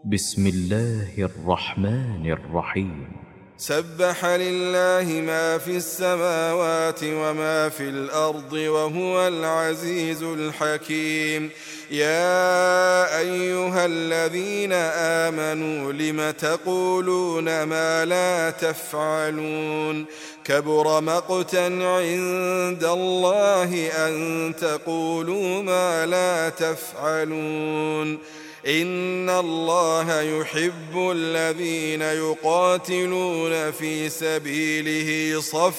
بسم الله الرحمن الرحيم. سبح لله ما في السماوات وما في الأرض وهو العزيز الحكيم. يا أيها الذين آمنوا لم تقولون ما لا تفعلون؟ كبر مقتا عند الله أن تقولوا ما لا تفعلون. إن الله يحب الذين يقاتلون في سبيله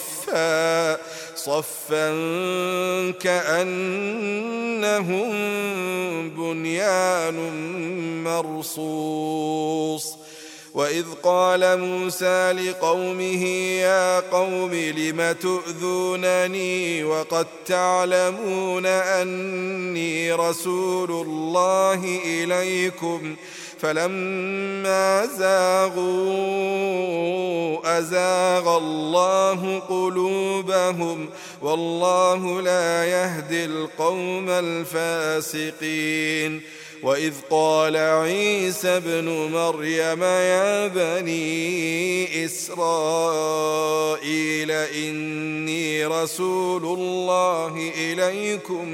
صفا كأنهم بنيان مرصوص. وإذ قال موسى لقومه يا قوم لم تؤذونني وقد تعلمون أني رسول الله إليكم فلما زاغوا أزاغ الله قلوبهم والله لا يهدي القوم الفاسقين. وإذ قال عيسى ابن مريم يا بني إسرائيل إني رسول الله إليكم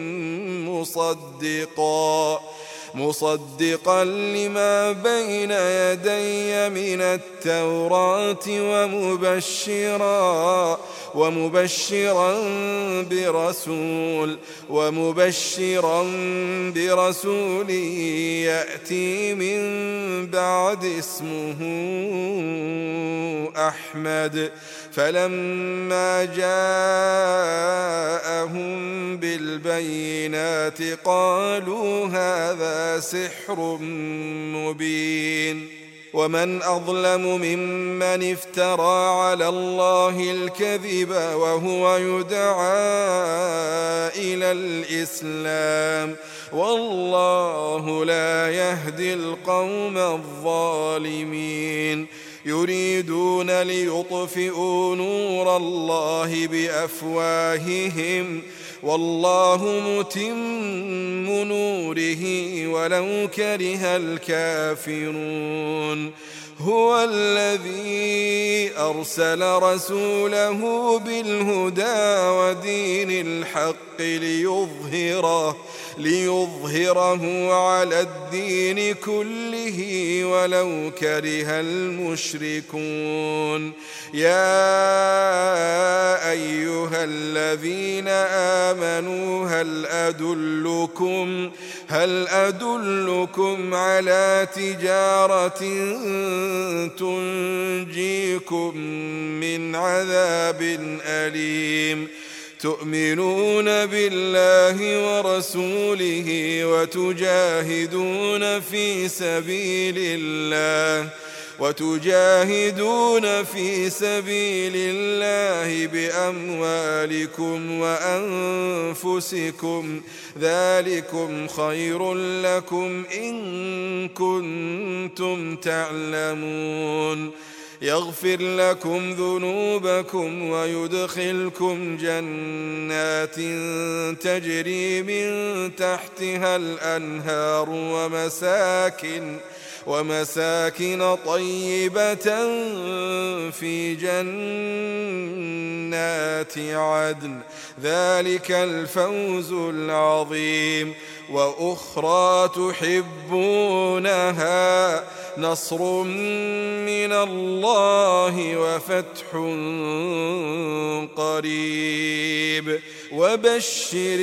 مصدقا لما بين يدي من التوراة ومبشرا برسول يأتي من بعد اسمه أحمد. فلما جاءهم بالبينات قالوا هذا سحر مبين. ومن أظلم ممن افترى على الله الكذب وهو يدعى إلى الإسلام والله لا يهدي القوم الظالمين. يريدون ليطفئوا نور الله بأفواههم والله متم نوره ولو كره الكافرون. هو الذي أرسل رسوله بالهدى ودين الحق ليظهره على الدين كله ولو كره المشركون. يا أيها الذين آمنوا هل أدلكم على تجارة تنجيكم من عذاب أليم؟ تؤمنون بالله ورسوله وتجاهدون في سبيل الله بأموالكم وأنفسكم ذلكم خير لكم إن كنتم تعلمون. يغفر لكم ذنوبكم ويدخلكم جنات تجري من تحتها الأنهار ومساكن طيبة في جنات عدن ذلك الفوز العظيم. وأخرى تحبونها نصر من الله وفتح قريب وبشر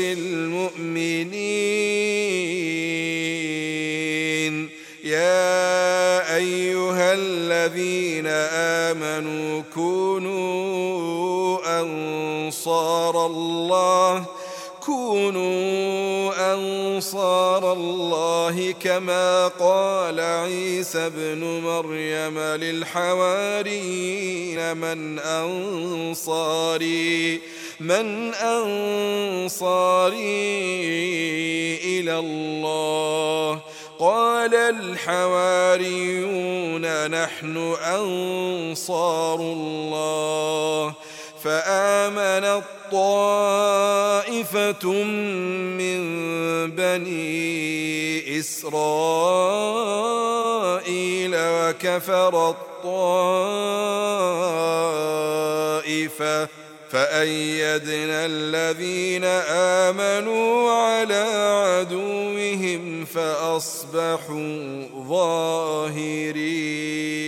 المؤمنين. يا أيها الذين آمنوا كونوا أنصار الله كما قال عيسى ابن مريم للحواريين من أنصاري إلى الله؟ قال الحواريون نحن أنصار الله. فآمنت طائفة من بني إسرائيل كفرت طائفة فأيدنا الذين آمنوا على عدوهم فأصبحوا ظاهرين.